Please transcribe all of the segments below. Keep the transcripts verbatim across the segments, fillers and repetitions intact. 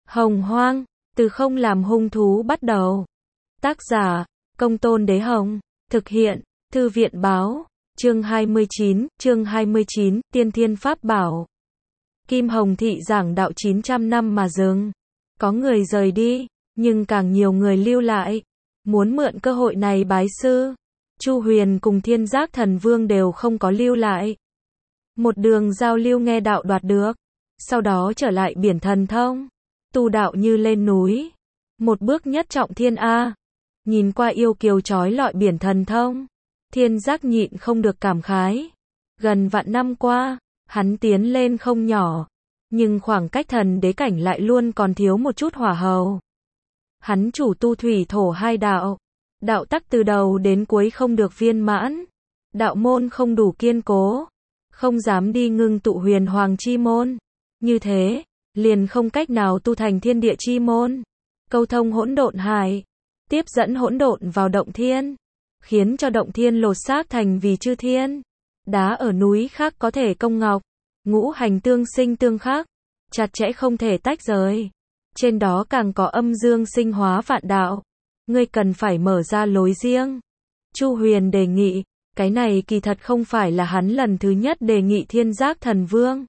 Hồng Hoang, từ không làm hung thú bắt đầu. Tác giả, Công Tôn Đế Hồng. Thực hiện, Thư viện Báo. Chương hai mươi chín, chương hai mươi chín, Tiên Thiên Pháp Bảo. Kim Hồng Thị giảng đạo chín trăm năm mà dừng. Có người rời đi, nhưng càng nhiều người lưu lại. Muốn mượn cơ hội này bái sư. Chu Huyền cùng Thiên Giác Thần Vương đều không có lưu lại. Một đường giao lưu nghe đạo đoạt được. Sau đó trở lại biển thần thông. Tu đạo như lên núi. Một bước nhất trọng thiên A. Nhìn qua yêu kiều trói lọi biển thần thông. Thiên Giác nhịn không được cảm khái. Gần vạn năm qua, hắn tiến lên không nhỏ. Nhưng khoảng cách thần đế cảnh lại luôn còn thiếu một chút hỏa hầu. Hắn chủ tu thủy thổ hai đạo. Đạo tắc từ đầu đến cuối không được viên mãn. Đạo môn không đủ kiên cố. Không dám đi ngưng tụ huyền hoàng chi môn. Như thế, liền không cách nào tu thành thiên địa chi môn. Câu thông hỗn độn hải. Tiếp dẫn hỗn độn vào động thiên. Khiến cho động thiên lột xác thành vì chư thiên. Đá ở núi khác có thể công ngọc. Ngũ hành tương sinh tương khắc. Chặt chẽ không thể tách rời. Trên đó càng có âm dương sinh hóa vạn đạo. Ngươi cần phải mở ra lối riêng. Chu Huyền đề nghị. Cái này kỳ thật không phải là hắn lần thứ nhất đề nghị Thiên Giác Thần Vương.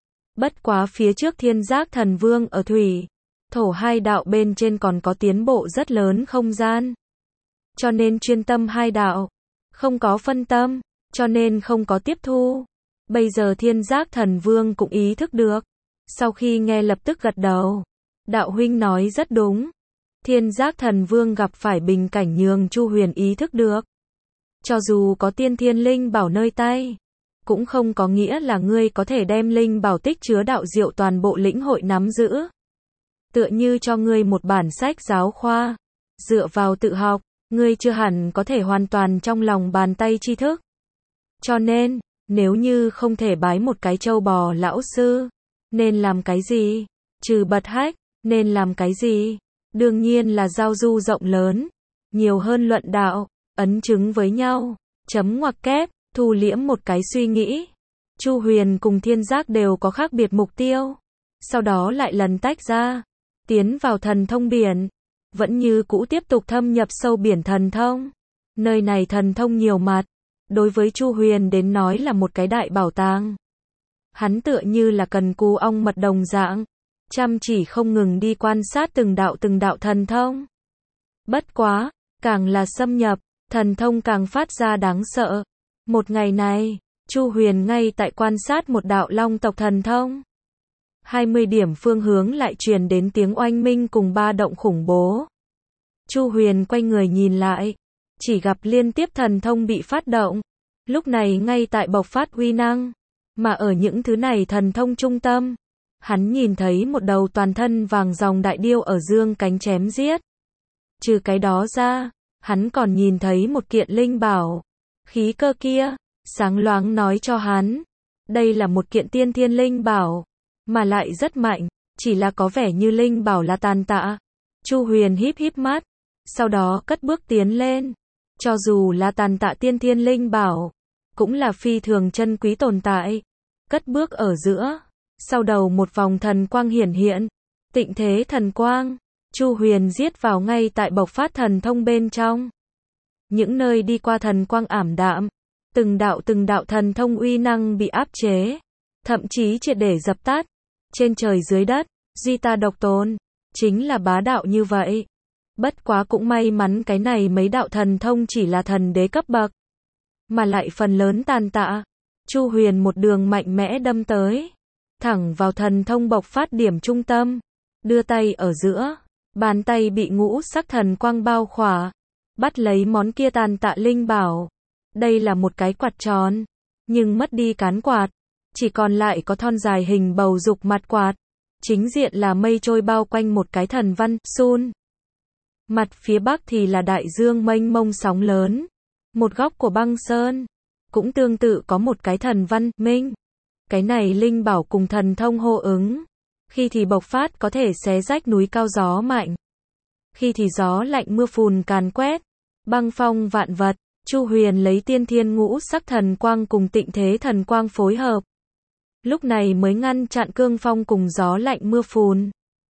Bất quá phía trước Thiên Giác Thần Vương ở thủy, thổ hai đạo bên trên còn có tiến bộ rất lớn không gian. Cho nên chuyên tâm hai đạo. Không có phân tâm, cho nên không có tiếp thu. Bây giờ Thiên Giác Thần Vương cũng ý thức được. Sau khi nghe lập tức gật đầu. Đạo huynh nói rất đúng. Thiên Giác Thần Vương gặp phải bình cảnh nhường Chu Huyền ý thức được. Cho dù có tiên thiên linh bảo nơi tay, cũng không có nghĩa là ngươi có thể đem linh bảo tích chứa đạo diệu toàn bộ lĩnh hội nắm giữ. Tựa như cho ngươi một bản sách giáo khoa, dựa vào tự học, ngươi chưa hẳn có thể hoàn toàn trong lòng bàn tay tri thức. Cho nên, nếu như không thể bái một cái châu bò lão sư, nên làm cái gì? Trừ bật hách, nên làm cái gì? Đương nhiên là giao du rộng lớn, nhiều hơn luận đạo, ấn chứng với nhau, chấm ngoặc kép, thu liễm một cái suy nghĩ. Chu Huyền cùng Thiên Giác đều có khác biệt mục tiêu. Sau đó lại lần tách ra, tiến vào thần thông biển, vẫn như cũ tiếp tục thâm nhập sâu biển thần thông. Nơi này thần thông nhiều mặt, đối với Chu Huyền đến nói là một cái đại bảo tàng. Hắn tựa như là cần cù ong mật đồng dạng, chăm chỉ không ngừng đi quan sát từng đạo từng đạo thần thông. Bất quá, càng là xâm nhập, thần thông càng phát ra đáng sợ. Một ngày này, Chu Huyền ngay tại quan sát một đạo long tộc thần thông. hai mươi điểm phương hướng lại truyền đến tiếng oanh minh cùng ba động khủng bố. Chu Huyền quay người nhìn lại, chỉ gặp liên tiếp thần thông bị phát động. Lúc này ngay tại bộc phát uy năng, mà ở những thứ này thần thông trung tâm, hắn nhìn thấy một đầu toàn thân vàng ròng đại điêu ở dương cánh chém giết. Trừ cái đó ra, hắn còn nhìn thấy một kiện linh bảo. Khí cơ kia, sáng loáng nói cho hắn, đây là một kiện tiên thiên linh bảo, mà lại rất mạnh, chỉ là có vẻ như linh bảo là tàn tạ. Chu Huyền híp híp mắt, sau đó cất bước tiến lên. Cho dù là tàn tạ tiên thiên linh bảo, cũng là phi thường chân quý tồn tại. Cất bước ở giữa, sau đầu một vòng thần quang hiển hiện, tịnh thế thần quang. Chu Huyền giết vào ngay tại bộc phát thần thông bên trong. Những nơi đi qua thần quang ảm đạm, từng đạo từng đạo thần thông uy năng bị áp chế, thậm chí triệt để dập tắt. Trên trời dưới đất, duy ta độc tôn, chính là bá đạo như vậy. Bất quá cũng may mắn cái này mấy đạo thần thông chỉ là thần đế cấp bậc, mà lại phần lớn tàn tạ. Chu Huyền một đường mạnh mẽ đâm tới, thẳng vào thần thông bộc phát điểm trung tâm, đưa tay ở giữa. Bàn tay bị ngũ sắc thần quang bao khỏa, bắt lấy món kia tàn tạ linh bảo. Đây là một cái quạt tròn, nhưng mất đi cán quạt, chỉ còn lại có thon dài hình bầu dục mặt quạt. Chính diện là mây trôi bao quanh một cái thần văn, sun. Mặt phía bắc thì là đại dương mênh mông sóng lớn. Một góc của băng sơn, cũng tương tự có một cái thần văn, minh. Cái này linh bảo cùng thần thông hô ứng. Khi thì bộc phát có thể xé rách núi cao gió mạnh. Khi thì gió lạnh mưa phùn càn quét. Băng phong vạn vật. Chu Huyền lấy tiên thiên ngũ sắc thần quang cùng tịnh thế thần quang phối hợp. Lúc này mới ngăn chặn cương phong cùng gió lạnh mưa phùn.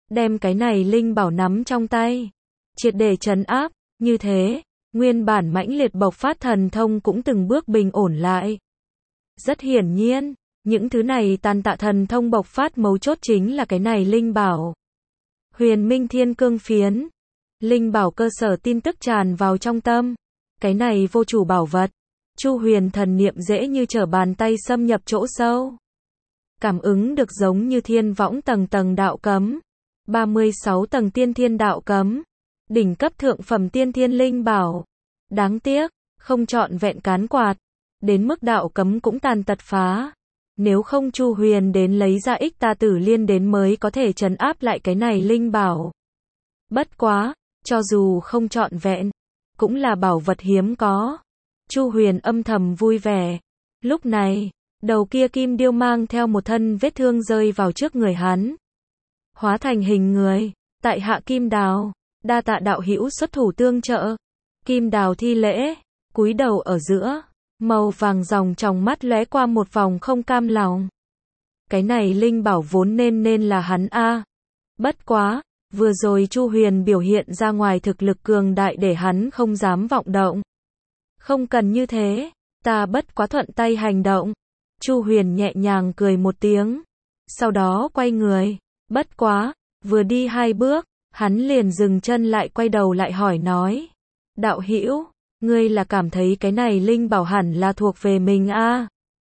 đem cái này linh bảo nắm trong tay, triệt để trấn áp, như thế, nguyên bản mãnh liệt bộc phát thần thông cũng từng bước bình ổn lại. Rất hiển nhiên, những thứ này tàn tạ thần thông bộc phát mấu chốt chính là cái này linh bảo. Huyền Minh Thiên Cương Phiến, linh bảo cơ sở tin tức tràn vào trong tâm, cái này vô chủ bảo vật, Chu Huyền thần niệm dễ như trở bàn tay xâm nhập chỗ sâu. Cảm ứng được giống như thiên võng tầng tầng đạo cấm, ba mươi sáu tầng tiên thiên đạo cấm, đỉnh cấp thượng phẩm tiên thiên linh bảo. Đáng tiếc, không trọn vẹn cán quạt, đến mức đạo cấm cũng tàn tật phá. Nếu không Chu Huyền đến lấy ra ích ta tử liên đến mới có thể trấn áp lại cái này linh bảo. Bất quá, cho dù không trọn vẹn, cũng là bảo vật hiếm có. Chu Huyền âm thầm vui vẻ. Lúc này, đầu kia kim điêu mang theo một thân vết thương rơi vào trước người hắn. Hóa thành hình người, tại hạ Kim Đào, đa tạ đạo hữu xuất thủ tương trợ. Kim Đào thi lễ, cúi đầu ở giữa, màu vàng ròng trong mắt lóe qua một vòng không cam lòng. Cái này linh bảo vốn nên nên là hắn a. Bất quá, vừa rồi Chu Huyền biểu hiện ra ngoài thực lực cường đại để hắn không dám vọng động. Không cần như thế, ta bất quá thuận tay hành động. Chu Huyền nhẹ nhàng cười một tiếng, sau đó quay người, bất quá, vừa đi hai bước, hắn liền dừng chân lại quay đầu lại hỏi nói. Đạo hữu, ngươi là cảm thấy cái này linh bảo hẳn là thuộc về mình a?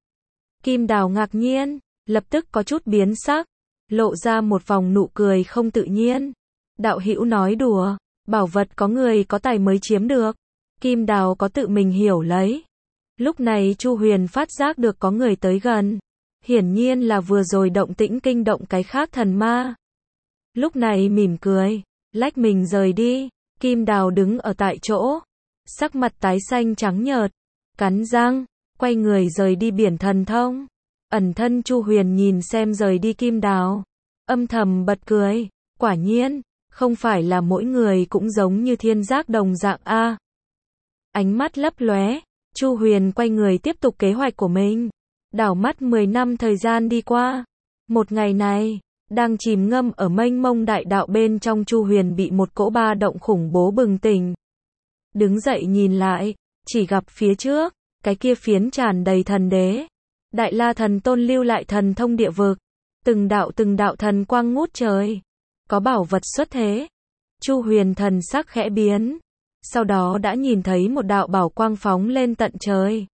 Kim Đào ngạc nhiên, lập tức có chút biến sắc, lộ ra một vòng nụ cười không tự nhiên. Đạo hữu nói đùa, bảo vật có người có tài mới chiếm được. Kim Đào có tự mình hiểu lấy. Lúc này Chu Huyền phát giác được có người tới gần. Hiển nhiên là vừa rồi động tĩnh kinh động cái khác thần ma. Lúc này mỉm cười, lách mình rời đi. Kim Đào đứng ở tại chỗ, sắc mặt tái xanh trắng nhợt, cắn răng, quay người rời đi biển thần thông. Ẩn thân Chu Huyền nhìn xem rời đi Kim Đào, âm thầm bật cười, quả nhiên, không phải là mỗi người cũng giống như thiên giác đồng dạng a. Ánh mắt lấp lóe, Chu Huyền quay người tiếp tục kế hoạch của mình. Đảo mắt mười năm thời gian đi qua. Một ngày này, đang chìm ngâm ở mênh mông đại đạo bên trong, Chu Huyền bị một cỗ ba động khủng bố bừng tỉnh. Đứng dậy nhìn lại, chỉ gặp phía trước, cái kia phiến tràn đầy thần đế. Đại La Thần Tôn lưu lại thần thông địa vực. Từng đạo từng đạo thần quang ngút trời. Có bảo vật xuất thế. Chu Huyền thần sắc khẽ biến. Sau đó đã nhìn thấy một đạo bảo quang phóng lên tận trời.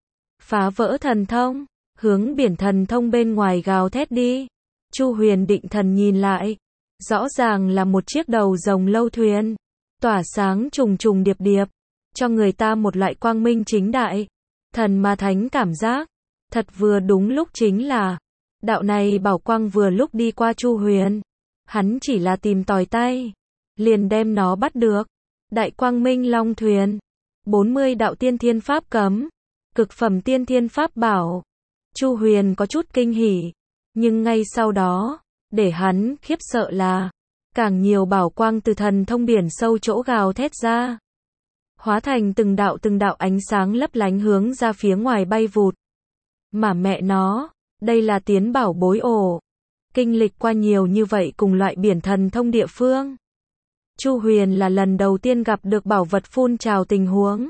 Phá vỡ thần thông, hướng biển thần thông bên ngoài gào thét đi. Chu Huyền định thần nhìn lại. Rõ ràng là một chiếc đầu rồng lâu thuyền. Tỏa sáng trùng trùng điệp điệp. Cho người ta một loại quang minh chính đại. Thần ma thánh cảm giác. Thật vừa đúng lúc chính là. Đạo này bảo quang vừa lúc đi qua Chu Huyền. Hắn chỉ là tìm tòi tay. Liền đem nó bắt được. Đại Quang Minh Long Thuyền. bốn mươi đạo tiên thiên pháp cấm. Cực phẩm tiên thiên pháp bảo. Chu Huyền có chút kinh hỉ. Nhưng ngay sau đó, để hắn khiếp sợ là, càng nhiều bảo quang từ thần thông biển sâu chỗ gào thét ra. Hóa thành từng đạo từng đạo ánh sáng lấp lánh hướng ra phía ngoài bay vụt. Mà mẹ nó, đây là tiến bảo bối ổ. Kinh lịch qua nhiều như vậy cùng loại biển thần thông địa phương. Chu Huyền là lần đầu tiên gặp được bảo vật phun trào tình huống.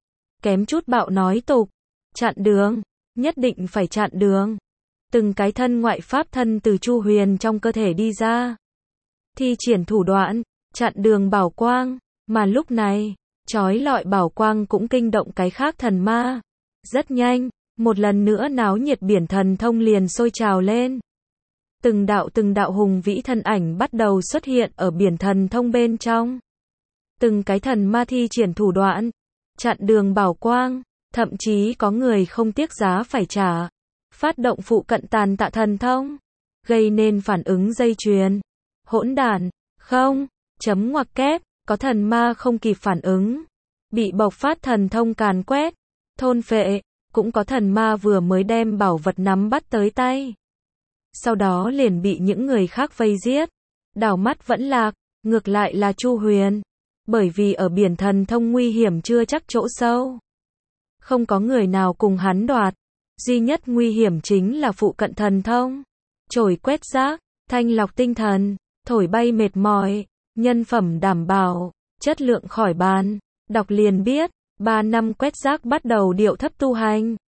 Kém chút bạo nói tục. Chặn đường. Nhất định phải chặn đường. Từng cái thân ngoại pháp thân từ Chu Huyền trong cơ thể đi ra. Thi triển thủ đoạn. Chặn đường bảo quang. Mà lúc này, chói lọi bảo quang cũng kinh động cái khác thần ma. Rất nhanh, một lần nữa náo nhiệt biển thần thông liền sôi trào lên. Từng đạo từng đạo hùng vĩ thân ảnh bắt đầu xuất hiện ở biển thần thông bên trong. Từng cái thần ma thi triển thủ đoạn, chặn đường bảo quang, thậm chí có người không tiếc giá phải trả. Phát động phụ cận tàn tạ thần thông, gây nên phản ứng dây chuyền. Hỗn đản, không, chấm ngoặc kép, có thần ma không kịp phản ứng. Bị bộc phát thần thông càn quét, thôn phệ, cũng có thần ma vừa mới đem bảo vật nắm bắt tới tay. Sau đó liền bị những người khác vây giết. Đảo mắt vẫn lạc, ngược lại là Chu Huyền. Bởi vì ở biển thần thông nguy hiểm chưa chắc chỗ sâu. Không có người nào cùng hắn đoạt. Duy nhất nguy hiểm chính là phụ cận thần thông. Chổi quét rác, thanh lọc tinh thần. thổi bay mệt mỏi, nhân phẩm đảm bảo, chất lượng khỏi bàn. Đọc liền biết, ba năm quét rác bắt đầu điệu thấp tu hành.